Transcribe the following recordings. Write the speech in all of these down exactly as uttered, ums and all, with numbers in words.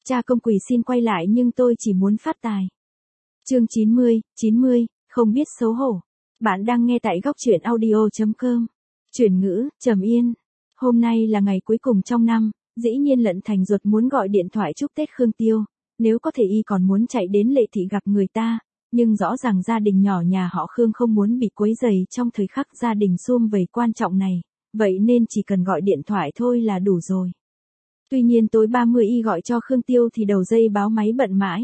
Cha công quỳ xin quay lại nhưng tôi chỉ muốn phát tài. Chương chín mươi, chín mươi, không biết xấu hổ. Bạn đang nghe tại góc truyện audio chấm com. Chuyển ngữ, Trầm Yên. Hôm nay là ngày cuối cùng trong năm, dĩ nhiên Lận Thành Duật muốn gọi điện thoại chúc Tết Khương Tiêu, nếu có thể y còn muốn chạy đến Lệ Thị gặp người ta, nhưng rõ ràng gia đình nhỏ nhà họ Khương không muốn bị quấy rầy trong thời khắc gia đình sum vầy quan trọng này, vậy nên chỉ cần gọi điện thoại thôi là đủ rồi. Tuy nhiên tối ba mươi y gọi cho Khương Tiêu thì đầu dây báo máy bận mãi.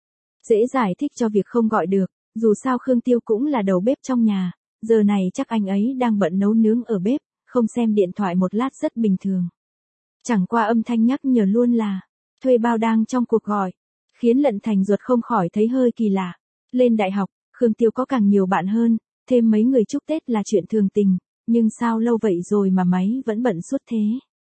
Dễ giải thích cho việc không gọi được, dù sao Khương Tiêu cũng là đầu bếp trong nhà, giờ này chắc anh ấy đang bận nấu nướng ở bếp, không xem điện thoại một lát rất bình thường. Chẳng qua âm thanh nhắc nhở luôn là, thuê bao đang trong cuộc gọi, khiến Lận Thành Duật không khỏi thấy hơi kỳ lạ. Lên đại học, Khương Tiêu có càng nhiều bạn hơn, thêm mấy người chúc Tết là chuyện thường tình, nhưng sao lâu vậy rồi mà máy vẫn bận suốt thế.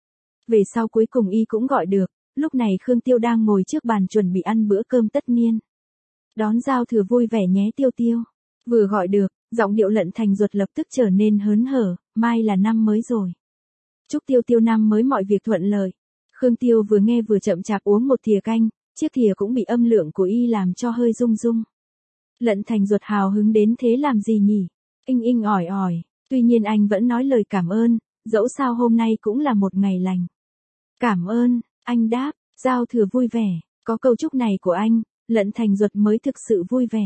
Về sau cuối cùng y cũng gọi được, lúc này Khương Tiêu đang ngồi trước bàn chuẩn bị ăn bữa cơm tất niên. Đón giao thừa vui vẻ nhé Tiêu Tiêu. Vừa gọi được, giọng điệu Lận Thành Duật lập tức trở nên hớn hở, mai là năm mới rồi. Chúc Tiêu Tiêu năm mới mọi việc thuận lợi. Khương Tiêu vừa nghe vừa chậm chạp uống một thìa canh, chiếc thìa cũng bị âm lượng của y làm cho hơi rung rung. Lận Thành Duật hào hứng đến thế làm gì nhỉ? Inh inh ỏi ỏi, tuy nhiên anh vẫn nói lời cảm ơn, dẫu sao hôm nay cũng là một ngày lành. Cảm ơn, anh đáp, giao thừa vui vẻ, có câu chúc này của anh, Lận Thành Duật mới thực sự vui vẻ.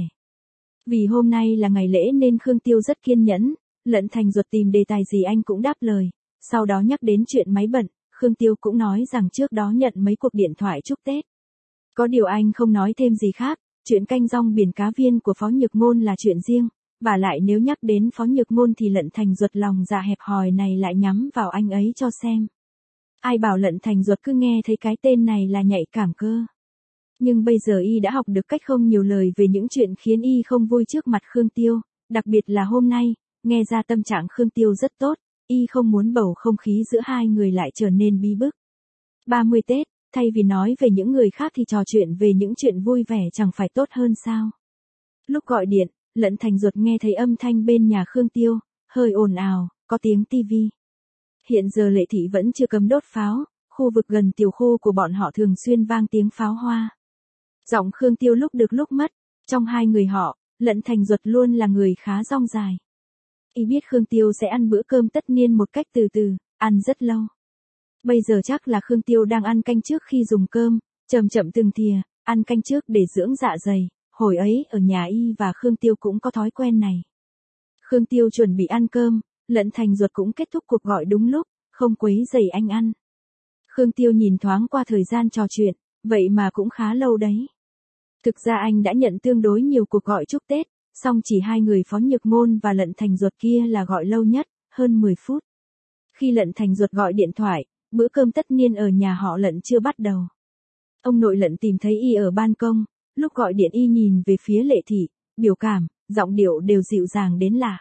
Vì hôm nay là ngày lễ nên Khương Tiêu rất kiên nhẫn, Lận Thành Duật tìm đề tài gì anh cũng đáp lời, sau đó nhắc đến chuyện máy bận, Khương Tiêu cũng nói rằng trước đó nhận mấy cuộc điện thoại chúc Tết. Có điều anh không nói thêm gì khác, chuyện canh rong biển cá viên của Phó Nhược Ngôn là chuyện riêng, và lại nếu nhắc đến Phó Nhược Ngôn thì Lận Thành Duật lòng dạ hẹp hòi này lại nhắm vào anh ấy cho xem. Ai bảo Lận Thành Duật cứ nghe thấy cái tên này là nhạy cảm cơ. Nhưng bây giờ y đã học được cách không nhiều lời về những chuyện khiến y không vui trước mặt Khương Tiêu, đặc biệt là hôm nay, nghe ra tâm trạng Khương Tiêu rất tốt, y không muốn bầu không khí giữa hai người lại trở nên bí bức. ba mươi Tết, thay vì nói về những người khác thì trò chuyện về những chuyện vui vẻ chẳng phải tốt hơn sao? Lúc gọi điện, Lận Thành Duật nghe thấy âm thanh bên nhà Khương Tiêu, hơi ồn ào, có tiếng tivi. Hiện giờ Lệ Thị vẫn chưa cấm đốt pháo, khu vực gần tiểu khu của bọn họ thường xuyên vang tiếng pháo hoa. Giọng Khương Tiêu lúc được lúc mất, trong hai người họ, Lận Thành Duật luôn là người khá dong dài. Y biết Khương Tiêu sẽ ăn bữa cơm tất niên một cách từ từ, ăn rất lâu. Bây giờ chắc là Khương Tiêu đang ăn canh trước khi dùng cơm, chậm chậm từng thìa, ăn canh trước để dưỡng dạ dày, hồi ấy ở nhà y và Khương Tiêu cũng có thói quen này. Khương Tiêu chuẩn bị ăn cơm, Lận Thành Duật cũng kết thúc cuộc gọi đúng lúc, không quấy rầy anh ăn. Khương Tiêu nhìn thoáng qua thời gian trò chuyện, vậy mà cũng khá lâu đấy. Thực ra anh đã nhận tương đối nhiều cuộc gọi chúc Tết, song chỉ hai người Phó Nhược Ngôn và Lận Thành Duật kia là gọi lâu nhất, hơn mười phút. Khi Lận Thành Duật gọi điện thoại, bữa cơm tất niên ở nhà họ Lận chưa bắt đầu. Ông nội Lận tìm thấy y ở ban công, lúc gọi điện y nhìn về phía Lệ Thị, biểu cảm, giọng điệu đều dịu dàng đến lạ.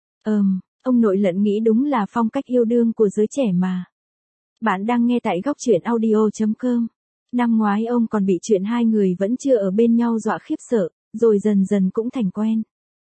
Ừm, ông nội Lận nghĩ đúng là phong cách yêu đương của giới trẻ mà. Bạn đang nghe tại góc truyện audio chấm com. Năm ngoái ông còn bị chuyện hai người vẫn chưa ở bên nhau dọa khiếp sợ, rồi dần dần cũng thành quen.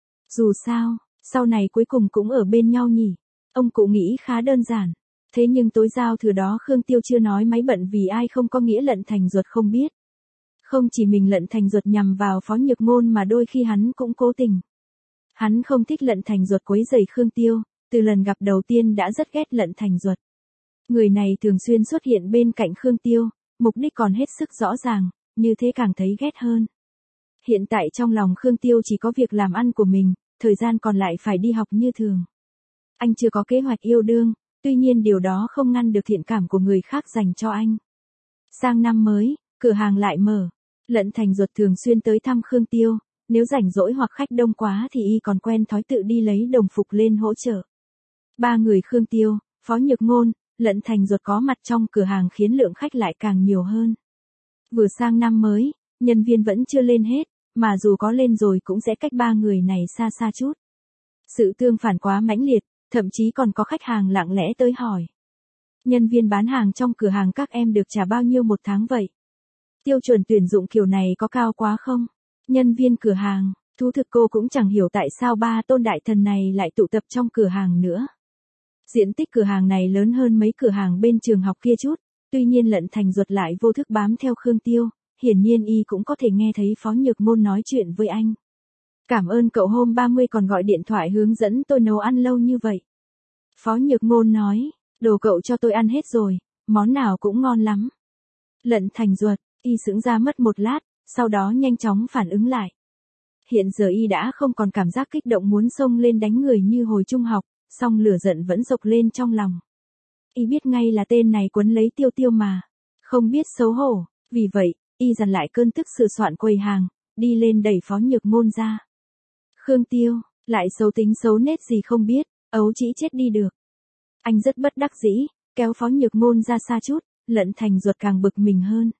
Dù sao, sau này cuối cùng cũng ở bên nhau nhỉ. Ông cụ nghĩ khá đơn giản. Thế nhưng tối giao thừa đó Khương Tiêu chưa nói máy bận vì ai không có nghĩa Lận Thành Duật không biết. Không chỉ mình Lận Thành Duật nhằm vào Phó Nhược Ngôn mà đôi khi hắn cũng cố tình. Hắn không thích Lận Thành Duật quấy rầy Khương Tiêu, từ lần gặp đầu tiên đã rất ghét Lận Thành Duật. Người này thường xuyên xuất hiện bên cạnh Khương Tiêu, mục đích còn hết sức rõ ràng, như thế càng thấy ghét hơn. Hiện tại trong lòng Khương Tiêu chỉ có việc làm ăn của mình, thời gian còn lại phải đi học như thường. Anh chưa có kế hoạch yêu đương, tuy nhiên điều đó không ngăn được thiện cảm của người khác dành cho anh. Sang năm mới, cửa hàng lại mở. Lận Thành Duật thường xuyên tới thăm Khương Tiêu, nếu rảnh rỗi hoặc khách đông quá thì y còn quen thói tự đi lấy đồng phục lên hỗ trợ. Ba người Khương Tiêu, Phó Nhược Ngôn, Lận Thành Duật có mặt trong cửa hàng khiến lượng khách lại càng nhiều hơn. Vừa sang năm mới, nhân viên vẫn chưa lên hết, mà dù có lên rồi cũng sẽ cách ba người này xa xa chút. Sự tương phản quá mãnh liệt, thậm chí còn có khách hàng lặng lẽ tới hỏi. Nhân viên bán hàng trong cửa hàng các em được trả bao nhiêu một tháng vậy? Tiêu chuẩn tuyển dụng kiểu này có cao quá không? Nhân viên cửa hàng, thú thực cô cũng chẳng hiểu tại sao ba tôn đại thần này lại tụ tập trong cửa hàng nữa. Diện tích cửa hàng này lớn hơn mấy cửa hàng bên trường học kia chút, tuy nhiên Lận Thành Duật lại vô thức bám theo Khương Tiêu, hiển nhiên y cũng có thể nghe thấy Phó Nhược Môn nói chuyện với anh. Cảm ơn cậu hôm ba mươi còn gọi điện thoại hướng dẫn tôi nấu ăn lâu như vậy. Phó Nhược Môn nói, đồ cậu cho tôi ăn hết rồi, món nào cũng ngon lắm. Lận Thành Duật, y sững ra mất một lát, sau đó nhanh chóng phản ứng lại. Hiện giờ y đã không còn cảm giác kích động muốn xông lên đánh người như hồi trung học, song lửa giận vẫn dộc lên trong lòng. Y biết ngay là tên này quấn lấy Tiêu Tiêu mà, không biết xấu hổ, vì vậy, y dằn lại cơn tức sửa soạn quầy hàng, đi lên đẩy Phó Nhược Môn ra. Khương Tiêu, lại xấu tính xấu nết gì không biết, ấu trĩ chết đi được. Anh rất bất đắc dĩ, kéo Phó Nhược Môn ra xa chút, Lận Thành Duật càng bực mình hơn.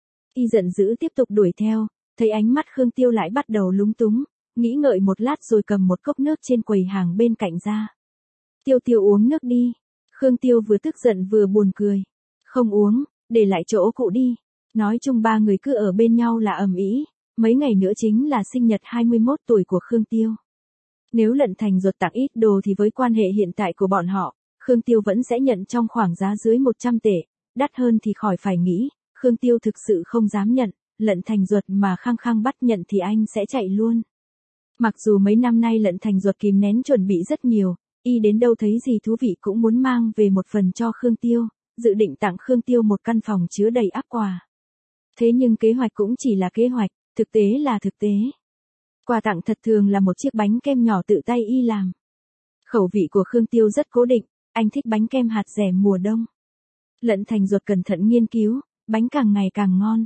Y giận dữ tiếp tục đuổi theo, thấy ánh mắt Khương Tiêu lại bắt đầu lúng túng, nghĩ ngợi một lát rồi cầm một cốc nước trên quầy hàng bên cạnh ra. Tiêu Tiêu uống nước đi. Khương Tiêu vừa tức giận vừa buồn cười. Không uống, để lại chỗ cũ đi. Nói chung ba người cứ ở bên nhau là ầm ĩ, mấy ngày nữa chính là sinh nhật hai mươi mốt tuổi của Khương Tiêu. Nếu Lận Thành Duật tặng ít đồ thì với quan hệ hiện tại của bọn họ, Khương Tiêu vẫn sẽ nhận trong khoảng giá dưới một trăm tệ, đắt hơn thì khỏi phải nghĩ, Khương Tiêu thực sự không dám nhận, Lận Thành Duật mà khăng khăng bắt nhận thì anh sẽ chạy luôn. Mặc dù mấy năm nay Lận Thành Duật kìm nén chuẩn bị rất nhiều, y đến đâu thấy gì thú vị cũng muốn mang về một phần cho Khương Tiêu, dự định tặng Khương Tiêu một căn phòng chứa đầy ắp quà. Thế nhưng kế hoạch cũng chỉ là kế hoạch, thực tế là thực tế. Quà tặng thật thường là một chiếc bánh kem nhỏ tự tay y làm. Khẩu vị của Khương Tiêu rất cố định, anh thích bánh kem hạt dẻ mùa đông. Lận Thành Duật cẩn thận nghiên cứu, bánh càng ngày càng ngon.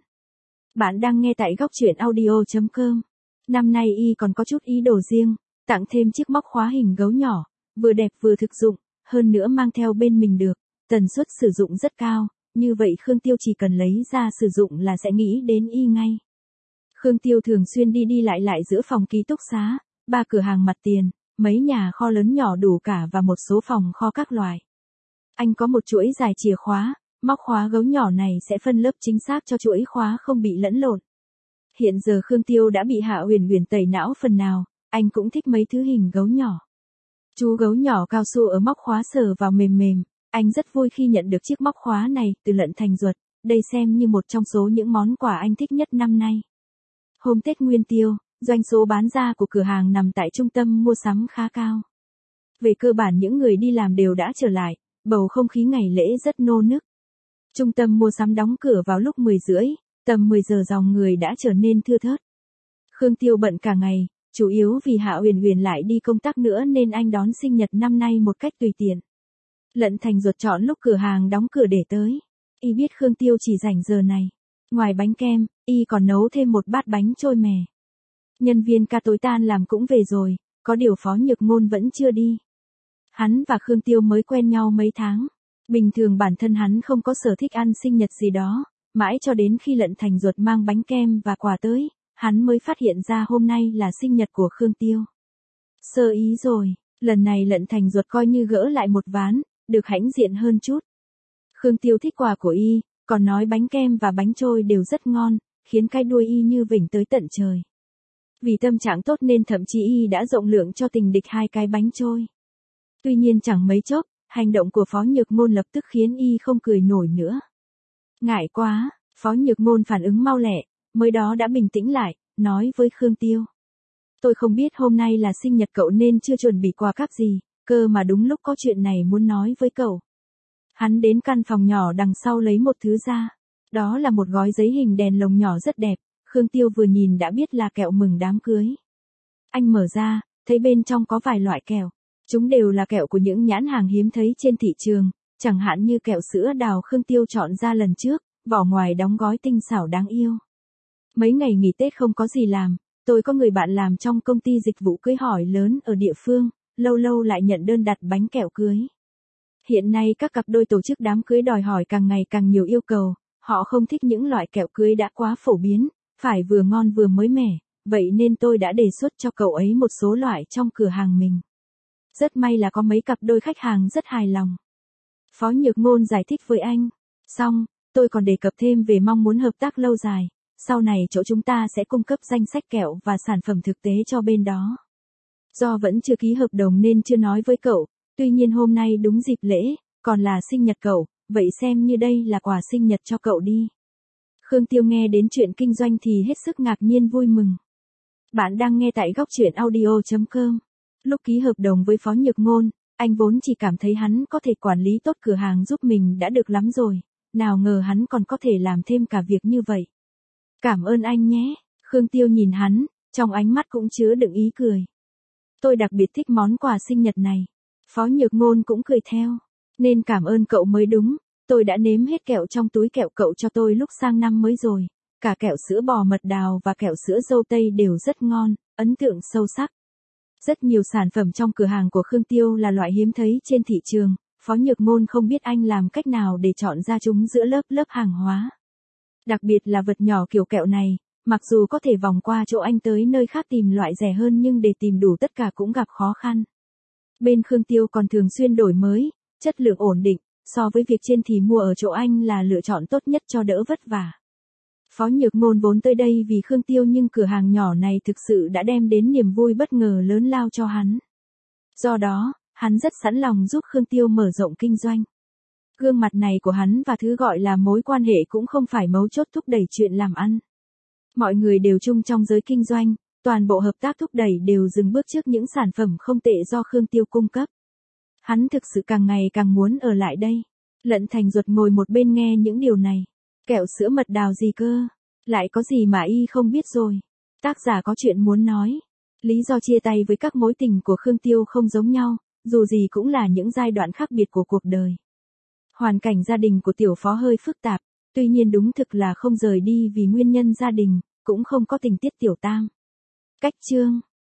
Bạn đang nghe tại góc truyện audio chấm com. Năm nay y còn có chút ý đồ riêng, tặng thêm chiếc móc khóa hình gấu nhỏ, vừa đẹp vừa thực dụng, hơn nữa mang theo bên mình được, tần suất sử dụng rất cao, như vậy Khương Tiêu chỉ cần lấy ra sử dụng là sẽ nghĩ đến y ngay. Khương Tiêu thường xuyên đi đi lại lại giữa phòng ký túc xá, ba cửa hàng mặt tiền, mấy nhà kho lớn nhỏ đủ cả và một số phòng kho các loại. Anh có một chuỗi dài chìa khóa, móc khóa gấu nhỏ này sẽ phân lớp chính xác cho chuỗi khóa không bị lẫn lộn. Hiện giờ Khương Tiêu đã bị Hạ Huyền Huyền tẩy não phần nào, anh cũng thích mấy thứ hình gấu nhỏ. Chú gấu nhỏ cao su ở móc khóa sờ vào mềm mềm, anh rất vui khi nhận được chiếc móc khóa này từ Lận Thành Duật, đây xem như một trong số những món quà anh thích nhất năm nay. Hôm Tết Nguyên Tiêu, doanh số bán ra của cửa hàng nằm tại trung tâm mua sắm khá cao. Về cơ bản những người đi làm đều đã trở lại, bầu không khí ngày lễ rất nô nức. Trung tâm mua sắm đóng cửa vào lúc mười rưỡi, tầm mười giờ dòng người đã trở nên thưa thớt. Khương Tiêu bận cả ngày, chủ yếu vì Hạ Huyền Huyền lại đi công tác nữa nên anh đón sinh nhật năm nay một cách tùy tiện. Lận Thành Duật chọn lúc cửa hàng đóng cửa để tới. Y biết Khương Tiêu chỉ rảnh giờ này. Ngoài bánh kem, y còn nấu thêm một bát bánh trôi mè. Nhân viên ca tối tan làm cũng về rồi, có điều Phó Nhược Môn vẫn chưa đi. Hắn và Khương Tiêu mới quen nhau mấy tháng. Bình thường bản thân hắn không có sở thích ăn sinh nhật gì đó, mãi cho đến khi Lận Thành Duật mang bánh kem và quà tới, hắn mới phát hiện ra hôm nay là sinh nhật của Khương Tiêu. Sơ ý rồi, lần này Lận Thành Duật coi như gỡ lại một ván, được hãnh diện hơn chút. Khương Tiêu thích quà của y, còn nói bánh kem và bánh trôi đều rất ngon, khiến cái đuôi y như vểnh tới tận trời. Vì tâm trạng tốt nên thậm chí y đã rộng lượng cho tình địch hai cái bánh trôi. Tuy nhiên chẳng mấy chốc, hành động của Phó Nhược Môn lập tức khiến y không cười nổi nữa. Ngại quá, Phó Nhược Môn phản ứng mau lẹ, mới đó đã bình tĩnh lại, nói với Khương Tiêu. Tôi không biết hôm nay là sinh nhật cậu nên chưa chuẩn bị quà cáp gì, cơ mà đúng lúc có chuyện này muốn nói với cậu. Hắn đến căn phòng nhỏ đằng sau lấy một thứ ra. Đó là một gói giấy hình đèn lồng nhỏ rất đẹp, Khương Tiêu vừa nhìn đã biết là kẹo mừng đám cưới. Anh mở ra, thấy bên trong có vài loại kẹo. Chúng đều là kẹo của những nhãn hàng hiếm thấy trên thị trường, chẳng hạn như kẹo sữa đào Khương Tiêu chọn ra lần trước, vỏ ngoài đóng gói tinh xảo đáng yêu. Mấy ngày nghỉ Tết không có gì làm, tôi có người bạn làm trong công ty dịch vụ cưới hỏi lớn ở địa phương, lâu lâu lại nhận đơn đặt bánh kẹo cưới. Hiện nay các cặp đôi tổ chức đám cưới đòi hỏi càng ngày càng nhiều yêu cầu, họ không thích những loại kẹo cưới đã quá phổ biến, phải vừa ngon vừa mới mẻ, vậy nên tôi đã đề xuất cho cậu ấy một số loại trong cửa hàng mình. Rất may là có mấy cặp đôi khách hàng rất hài lòng. Phó Nhược Môn giải thích với anh. Xong, tôi còn đề cập thêm về mong muốn hợp tác lâu dài, sau này chỗ chúng ta sẽ cung cấp danh sách kẹo và sản phẩm thực tế cho bên đó. Do vẫn chưa ký hợp đồng nên chưa nói với cậu, tuy nhiên hôm nay đúng dịp lễ, còn là sinh nhật cậu, vậy xem như đây là quà sinh nhật cho cậu đi. Khương Tiêu nghe đến chuyện kinh doanh thì hết sức ngạc nhiên vui mừng. Bạn đang nghe tại góc truyện audio chấm com. Lúc ký hợp đồng với Phó Nhược Ngôn, anh vốn chỉ cảm thấy hắn có thể quản lý tốt cửa hàng giúp mình đã được lắm rồi, nào ngờ hắn còn có thể làm thêm cả việc như vậy. Cảm ơn anh nhé. Khương Tiêu nhìn hắn, trong ánh mắt cũng chứa đựng ý cười. Tôi đặc biệt thích món quà sinh nhật này. Phó Nhược Ngôn cũng cười theo. Nên cảm ơn cậu mới đúng, tôi đã nếm hết kẹo trong túi kẹo cậu cho tôi lúc sang năm mới rồi. Cả kẹo sữa bò mật đào và kẹo sữa dâu tây đều rất ngon, ấn tượng sâu sắc. Rất nhiều sản phẩm trong cửa hàng của Khương Tiêu là loại hiếm thấy trên thị trường, Phó Nhược Ngôn không biết anh làm cách nào để chọn ra chúng giữa lớp lớp hàng hóa. Đặc biệt là vật nhỏ kiểu kẹo này, mặc dù có thể vòng qua chỗ anh tới nơi khác tìm loại rẻ hơn nhưng để tìm đủ tất cả cũng gặp khó khăn. Bên Khương Tiêu còn thường xuyên đổi mới, chất lượng ổn định, so với việc trên thì mua ở chỗ anh là lựa chọn tốt nhất cho đỡ vất vả. Phó Nhược Ngôn vốn tới đây vì Khương Tiêu nhưng cửa hàng nhỏ này thực sự đã đem đến niềm vui bất ngờ lớn lao cho hắn. Do đó, hắn rất sẵn lòng giúp Khương Tiêu mở rộng kinh doanh. Gương mặt này của hắn và thứ gọi là mối quan hệ cũng không phải mấu chốt thúc đẩy chuyện làm ăn. Mọi người đều chung trong giới kinh doanh, toàn bộ hợp tác thúc đẩy đều dừng bước trước những sản phẩm không tệ do Khương Tiêu cung cấp. Hắn thực sự càng ngày càng muốn ở lại đây. Lận Thành Duật ngồi một bên nghe những điều này. Kẹo sữa mật đào gì cơ? Lại có gì mà y không biết rồi? Tác giả có chuyện muốn nói. Lý do chia tay với các mối tình của Khương Tiêu không giống nhau, dù gì cũng là những giai đoạn khác biệt của cuộc đời. Hoàn cảnh gia đình của tiểu phó hơi phức tạp, tuy nhiên đúng thực là không rời đi vì nguyên nhân gia đình, cũng không có tình tiết tiểu tam. Cách chương